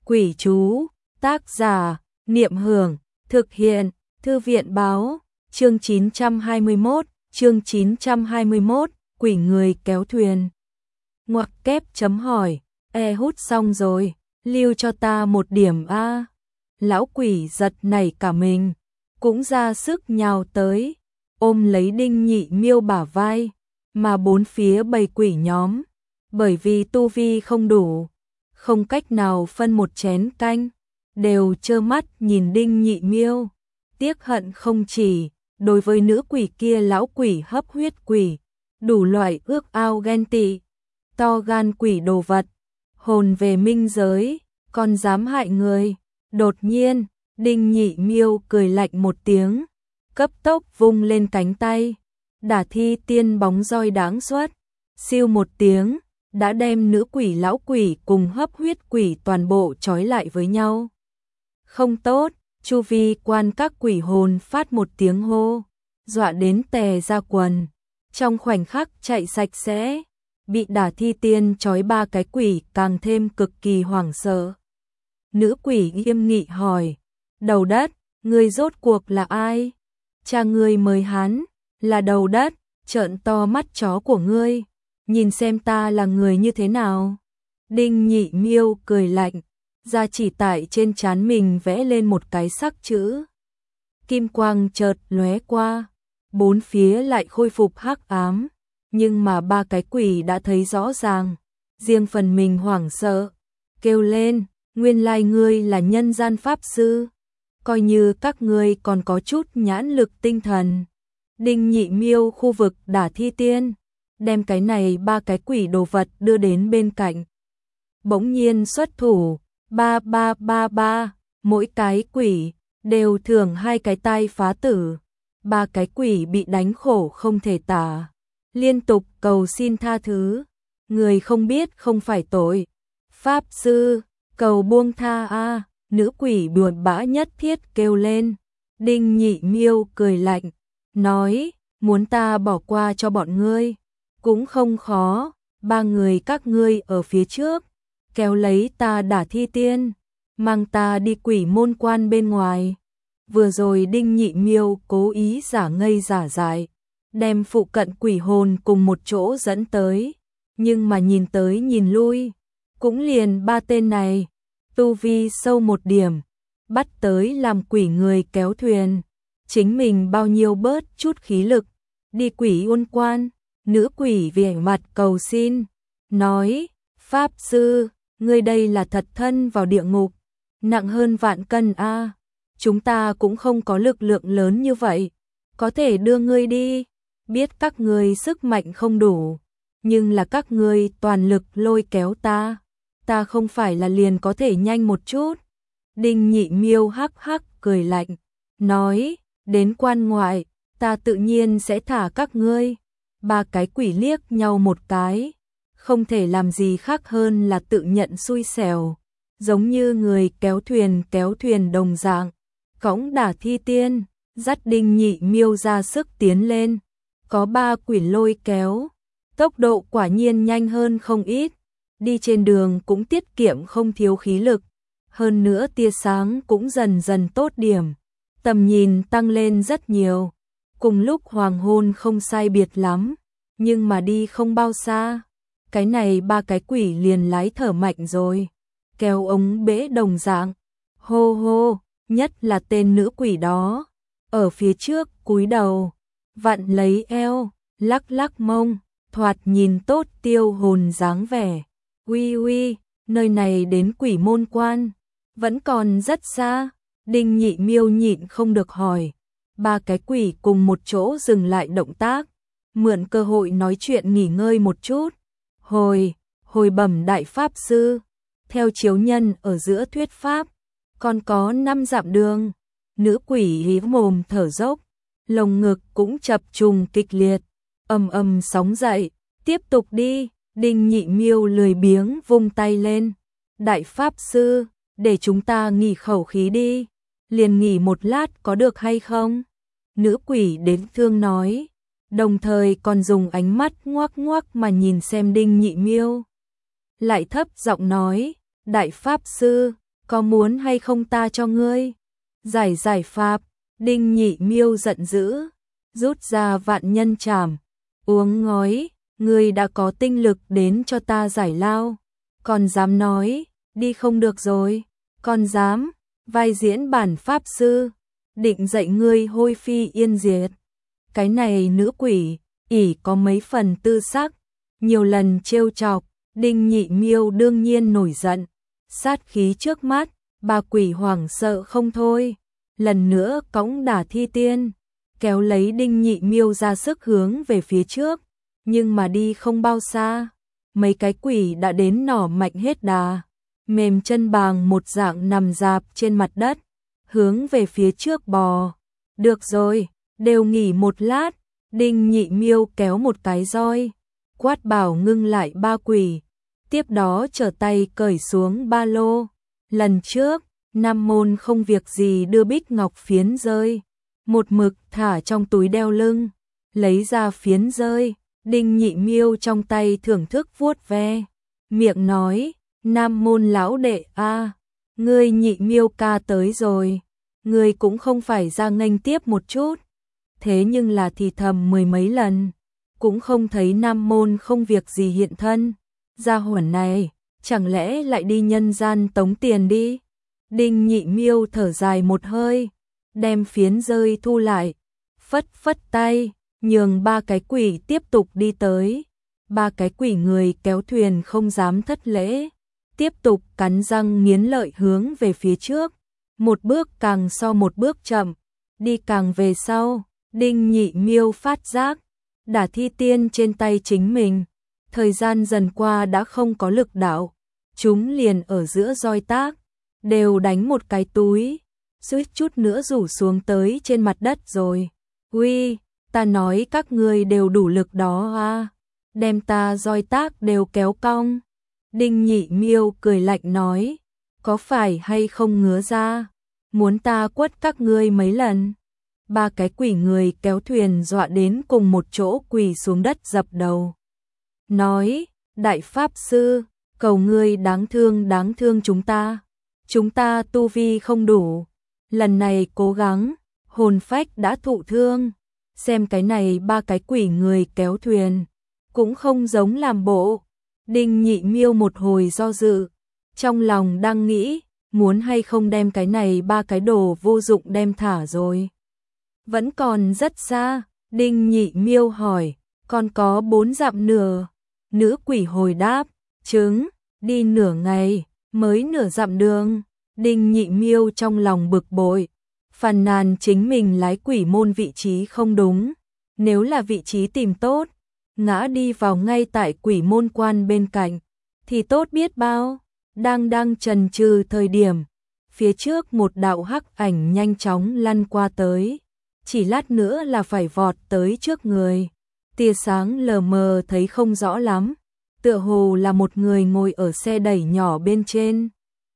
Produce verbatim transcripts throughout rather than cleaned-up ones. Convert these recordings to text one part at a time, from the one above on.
Quỷ chú, tác giả, Niệm Hưởng, thực hiện, Thư viện báo, chương chín trăm hai mươi mốt, chương chín trăm hai mươi mốt, quỷ người kéo thuyền. Ngoặc kép chấm hỏi, e hút xong rồi, lưu cho ta một điểm a. Lão quỷ giật nảy cả mình, cũng ra sức nhào tới, ôm lấy Đinh Nhị Miêu bả vai, mà bốn phía bầy quỷ nhóm, bởi vì tu vi không đủ, không cách nào phân một chén canh, đều trơ mắt nhìn Đinh Nhị Miêu, tiếc hận không chỉ, đối với nữ quỷ kia lão quỷ hấp huyết quỷ, đủ loại ước ao ghen tị, to gan quỷ đồ vật, hồn về minh giới, còn dám hại người. Đột nhiên, Đinh Nhị Miêu cười lạnh một tiếng, cấp tốc vung lên cánh tay, đả thi tiên bóng roi đáng xuất, siêu một tiếng, đã đem nữ quỷ lão quỷ cùng hấp huyết quỷ toàn bộ trói lại với nhau. Không tốt, chu vi quan các quỷ hồn phát một tiếng hô, dọa đến tè ra quần, trong khoảnh khắc chạy sạch sẽ, bị đả thi tiên trói ba cái quỷ càng thêm cực kỳ hoảng sợ. Nữ quỷ nghiêm nghị hỏi, đầu đất, ngươi rốt cuộc là ai? Cha ngươi mời hắn, là đầu đất, trợn to mắt chó của ngươi, nhìn xem ta là người như thế nào. Đinh Nhị Miêu cười lạnh, ra chỉ tại trên trán mình vẽ lên một cái sắc chữ. Kim quang chợt lóe qua, bốn phía lại khôi phục hắc ám, nhưng mà ba cái quỷ đã thấy rõ ràng, riêng phần mình hoảng sợ, kêu lên, nguyên lai ngươi là nhân gian pháp sư, coi như các ngươi còn có chút nhãn lực tinh thần. Đinh Nhị Miêu khu vực đả thi tiên, đem cái này ba cái quỷ đồ vật đưa đến bên cạnh. Bỗng nhiên xuất thủ, ba ba ba ba, mỗi cái quỷ đều thưởng hai cái tai phá tử. Ba cái quỷ bị đánh khổ không thể tả, liên tục cầu xin tha thứ. Người không biết không phải tội. Pháp sư, cầu buông tha a. Nữ quỷ buồn bã nhất thiết kêu lên. Đinh Nhị Miêu cười lạnh, nói, muốn ta bỏ qua cho bọn ngươi, cũng không khó, ba người các ngươi ở phía trước, kéo lấy ta đả thi tiên, mang ta đi quỷ môn quan bên ngoài. Vừa rồi Đinh Nhị Miêu cố ý giả ngây giả dại, đem phụ cận quỷ hồn cùng một chỗ dẫn tới, nhưng mà nhìn tới nhìn lui, cũng liền ba tên này, tu vi sâu một điểm, bắt tới làm quỷ người kéo thuyền, chính mình bao nhiêu bớt chút khí lực, đi quỷ môn quan. Nữ quỷ vẻ mặt cầu xin, nói, Pháp sư, ngươi đây là thật thân vào địa ngục, nặng hơn vạn cân a. Chúng ta cũng không có lực lượng lớn như vậy, có thể đưa ngươi đi, biết các ngươi sức mạnh không đủ, nhưng là các ngươi toàn lực lôi kéo ta, ta không phải là liền có thể nhanh một chút. Đinh Nhị Miêu hắc hắc cười lạnh, nói, đến quan ngoại, ta tự nhiên sẽ thả các ngươi. Ba cái quỷ liếc nhau một cái, không thể làm gì khác hơn là tự nhận xui xẻo, giống như người kéo thuyền kéo thuyền đồng dạng, cõng đả thi tiên, dắt Đinh Nhị Miêu ra sức tiến lên. Có ba quỷ lôi kéo, tốc độ quả nhiên nhanh hơn không ít, đi trên đường cũng tiết kiệm không thiếu khí lực, hơn nữa tia sáng cũng dần dần tốt điểm, tầm nhìn tăng lên rất nhiều. Cùng lúc hoàng hôn không sai biệt lắm, nhưng mà đi không bao xa, cái này ba cái quỷ liền lái thở mạnh rồi, kéo ống bể đồng dạng, hô hô, nhất là tên nữ quỷ đó, ở phía trước cúi đầu, vặn lấy eo, lắc lắc mông, thoạt nhìn tốt tiêu hồn dáng vẻ. Uy uy, nơi này đến quỷ môn quan, vẫn còn rất xa. Đinh Nhị Miêu nhịn không được hỏi. Ba cái quỷ cùng một chỗ dừng lại động tác, mượn cơ hội nói chuyện nghỉ ngơi một chút. Hồi, hồi bẩm đại pháp sư, theo chiếu nhân ở giữa thuyết pháp, còn có năm dặm đường. Nữ quỷ hí mồm thở dốc, lồng ngực cũng chập trùng kịch liệt, ầm ầm sóng dậy, tiếp tục đi. Đinh Nhị Miêu lười biếng vung tay lên, đại pháp sư, để chúng ta nghỉ khẩu khí đi, liền nghỉ một lát có được hay không? Nữ quỷ đến thương nói, đồng thời còn dùng ánh mắt ngoác ngoác mà nhìn xem Đinh Nhị Miêu. Lại thấp giọng nói, đại pháp sư, có muốn hay không ta cho ngươi giải giải pháp. Đinh Nhị Miêu giận dữ, rút ra vạn nhân trảm, uống ngói, ngươi đã có tinh lực đến cho ta giải lao, còn dám nói, đi không được rồi, còn dám, vai diễn bản pháp sư, định dạy ngươi hôi phi yên diệt. Cái này nữ quỷ, ỷ có mấy phần tư sắc, nhiều lần trêu chọc, Đinh Nhị Miêu đương nhiên nổi giận, sát khí trước mắt, bà quỷ hoảng sợ không thôi, lần nữa cõng Đả Thi Tiên, kéo lấy Đinh Nhị Miêu ra sức hướng về phía trước, nhưng mà đi không bao xa, mấy cái quỷ đã đến nỏ mạnh hết đà, mềm chân bàng một dạng nằm dạp trên mặt đất, hướng về phía trước bò. Được rồi, đều nghỉ một lát, Đinh Nhị Miêu kéo một cái roi, quát bảo ngưng lại ba quỷ, tiếp đó trở tay cởi xuống ba lô. Lần trước, Nam Môn không việc gì đưa bích ngọc phiến rơi, một mực thả trong túi đeo lưng, lấy ra phiến rơi, Đinh Nhị Miêu trong tay thưởng thức vuốt ve, miệng nói, Nam Môn lão đệ a, ngươi Nhị Miêu ca tới rồi, ngươi cũng không phải ra nghênh tiếp một chút, thế nhưng là thì thầm mười mấy lần, cũng không thấy Nam Môn không việc gì hiện thân, gia hỏa này, chẳng lẽ lại đi nhân gian tống tiền đi. Đinh Nhị Miêu thở dài một hơi, đem phiến rơi thu lại, phất phất tay, nhường ba cái quỷ tiếp tục đi tới. Ba cái quỷ người kéo thuyền không dám thất lễ, tiếp tục cắn răng nghiến lợi hướng về phía trước, một bước càng so một bước chậm, đi càng về sau. Đinh Nhị Miêu phát giác, Đả Thi Tiên trên tay chính mình, thời gian dần qua đã không có lực đạo, chúng liền ở giữa roi tác, đều đánh một cái túi, suýt chút nữa rủ xuống tới trên mặt đất rồi. Uy, ta nói các ngươi đều đủ lực đó à, đem ta roi tác đều kéo cong. Đinh Nhị Miêu cười lạnh nói, có phải hay không ngứa ra, muốn ta quất các ngươi mấy lần. Ba cái quỷ người kéo thuyền dọa đến cùng một chỗ quỳ xuống đất dập đầu. Nói, đại pháp sư, cầu ngươi đáng thương đáng thương chúng ta. Chúng ta tu vi không đủ, lần này cố gắng, hồn phách đã thụ thương. Xem cái này ba cái quỷ người kéo thuyền, cũng không giống làm bộ. Đinh Nhị Miêu một hồi do dự, trong lòng đang nghĩ, muốn hay không đem cái này ba cái đồ vô dụng đem thả rồi. Vẫn còn rất xa, Đinh Nhị Miêu hỏi, còn có bốn dặm nửa. Nữ quỷ hồi đáp, chứng, đi nửa ngày, mới nửa dặm đường. Đinh Nhị Miêu trong lòng bực bội, phàn nàn chính mình lái quỷ môn vị trí không đúng. Nếu là vị trí tìm tốt, ngã đi vào ngay tại quỷ môn quan bên cạnh, thì tốt biết bao. Đang đang chần chừ thời điểm, phía trước một đạo hắc ảnh nhanh chóng lăn qua tới, chỉ lát nữa là phải vọt tới trước người. Tia sáng lờ mờ thấy không rõ lắm, tựa hồ là một người ngồi ở xe đẩy nhỏ bên trên.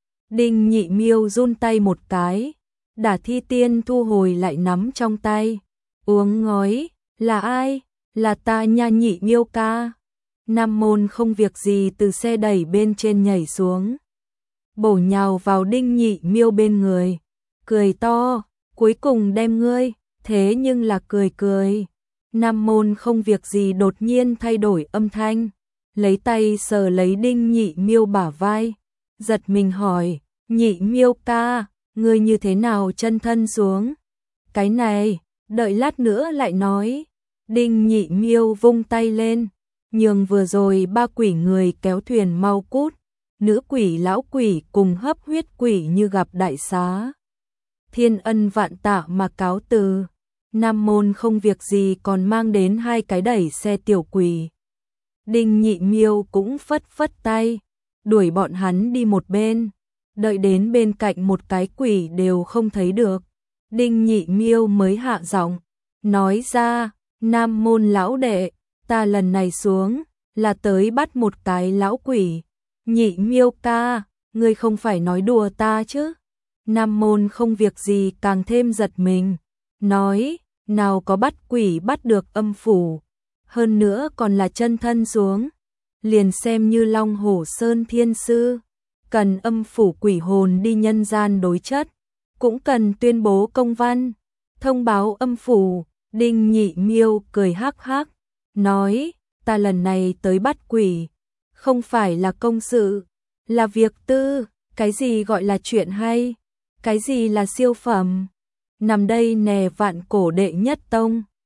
Đinh Nhị Miêu run tay một cái, Đả Thi Tiên thu hồi lại nắm trong tay, uống ngói, là ai? Là ta nha Nhị Miêu ca. Nam Môn không việc gì từ xe đẩy bên trên nhảy xuống, bổ nhào vào Đinh Nhị Miêu bên người, cười to, cuối cùng đem ngươi, thế nhưng là cười cười. Nam Môn không việc gì đột nhiên thay đổi âm thanh, lấy tay sờ lấy Đinh Nhị Miêu bả vai, giật mình hỏi, Nhị Miêu ca, ngươi như thế nào chân thân xuống? Cái này, đợi lát nữa lại nói. Đinh Nhị Miêu vung tay lên, nhường vừa rồi ba quỷ người kéo thuyền mau cút, nữ quỷ lão quỷ cùng hấp huyết quỷ như gặp đại xá. Thiên ân vạn tạ mà cáo từ. Nam Môn không việc gì còn mang đến hai cái đẩy xe tiểu quỷ. Đinh Nhị Miêu cũng phất phất tay, đuổi bọn hắn đi một bên, đợi đến bên cạnh một cái quỷ đều không thấy được. Đinh Nhị Miêu mới hạ giọng, nói ra, Nam Môn lão đệ, ta lần này xuống, là tới bắt một cái lão quỷ. Nhị Miêu ca, ngươi không phải nói đùa ta chứ? Nam Môn không việc gì càng thêm giật mình, nói, nào có bắt quỷ bắt được âm phủ, hơn nữa còn là chân thân xuống, liền xem như Long Hổ Sơn Thiên Sư, cần âm phủ quỷ hồn đi nhân gian đối chất, cũng cần tuyên bố công văn, thông báo âm phủ. Đinh Nhị Miêu cười hắc hắc, nói, ta lần này tới bắt quỷ, không phải là công sự, là việc tư, cái gì gọi là chuyện hay, cái gì là siêu phẩm, nằm đây nè vạn cổ đệ nhất tông.